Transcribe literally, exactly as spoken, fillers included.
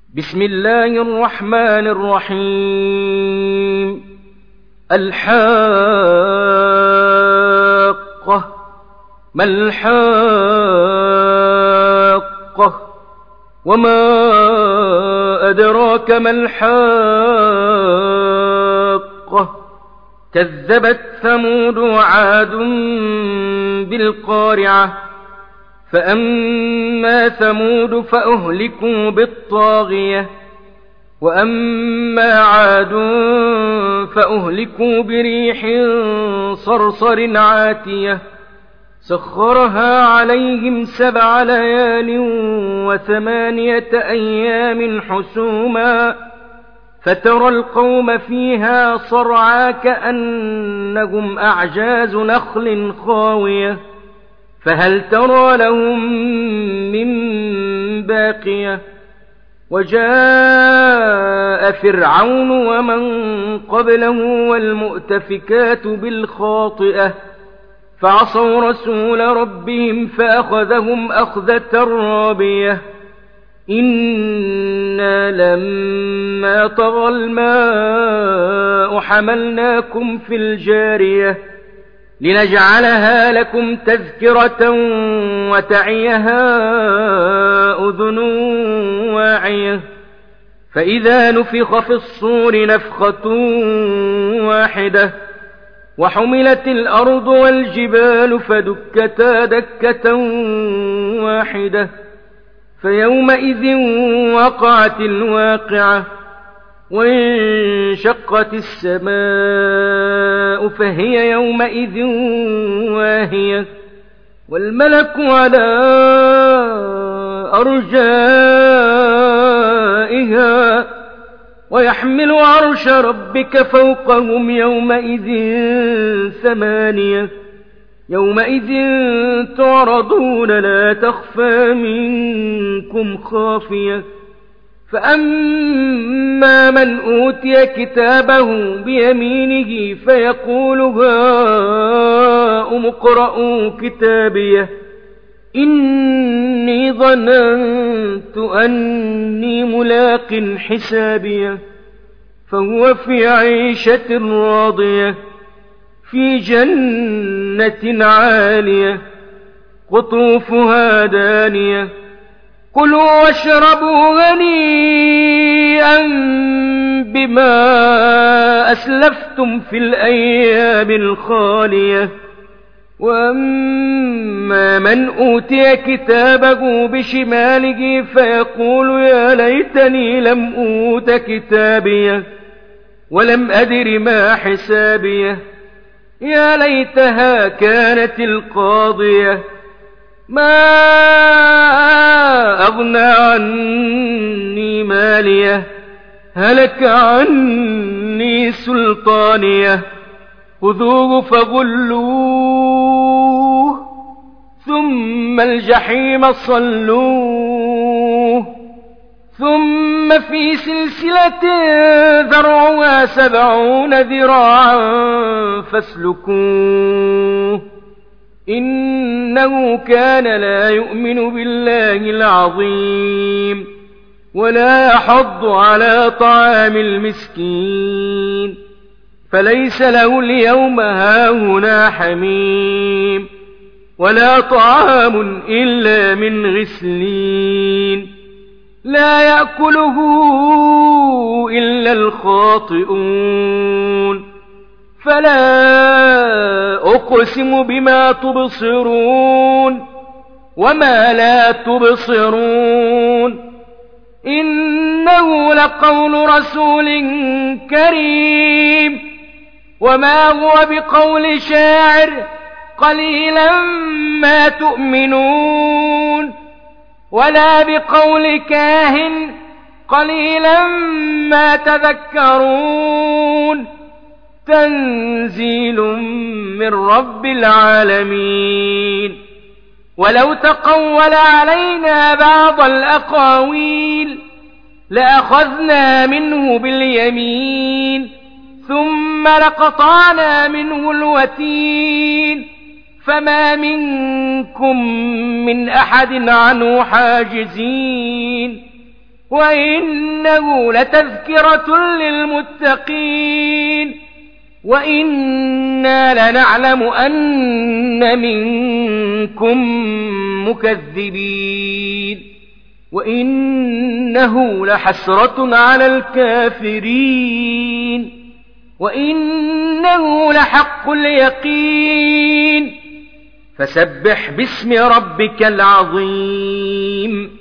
بسم الله الرحمن الرحيم. الحاقة. ما الحاقة؟ وما أدراك ما الحاقة؟ كذبت ثمود وعاد بالقارعة. فأما ثمود فأهلكوا بالطاغية، وأما عاد فأهلكوا بريح صرصر عاتية سخرها عليهم سبع ليال وثمانية أيام حسوما، فترى القوم فيها صرعى كأنهم أعجاز نخل خاوية، فهل ترى لهم من باقية؟ وجاء فرعون ومن قبله والمؤتفكات بالخاطئة فعصوا رسول ربهم فأخذهم أخذة رابية. إنا لما طغى الماء حملناكم في الجارية لنجعلها لكم تذكرة وتعيها أذن واعية. فإذا نفخ في الصور نفخة واحدة وحملت الأرض والجبال فدكتا دكة واحدة، فيومئذ وقعت الواقعة، وانشقت السماء فهي يومئذ واهية، والملك على أرجائها ويحمل عرش ربك فوقهم يومئذ ثمانية. يومئذ تعرضون لا تخفى منكم خافية. فأما من أوتي كتابه بيمينه فيقول هاؤم اقرءوا كتابيه إني ظننت أني ملاق حسابيه، فهو في عيشة راضية في جنة عالية قطوفها دانية. كلوا واشربوا هنيئا بما أسلفتم في الأيام الخالية. وأما من أوتي كتابه بشماله فيقول يا ليتني لم أوت كتابيه ولم أدر ما حسابيه، يا ليتها كانت القاضية ما أغنى عني ماليه هلك عني سلطانيه. خذوه فغلوه ثم الجحيم صلوه ثم في سلسلة ذرعها سبعون ذراعا فاسلكوه إنه كان لا يؤمن بالله العظيم ولا يحض على طعام المسكين، فليس له اليوم هاهنا حميم ولا طعام إلا من غسلين لا يأكله إلا الخاطئون. فلا أقسم بما تبصرون وما لا تبصرون إنه لقول رسول كريم وما هو بقول شاعر قليلا ما تؤمنون ولا بقول كاهن قليلا ما تذكرون. تنزيل من رب العالمين. ولو تقول علينا بعض الأقاويل لأخذنا منه باليمين ثم لقطعنا منه الوتين فما منكم من أحد عنه حاجزين وإنه لتذكرة للمتقين وإنا لنعلم أن منكم مكذبين وإنه لحسرة على الكافرين وإنه لحق اليقين فسبح باسم ربك العظيم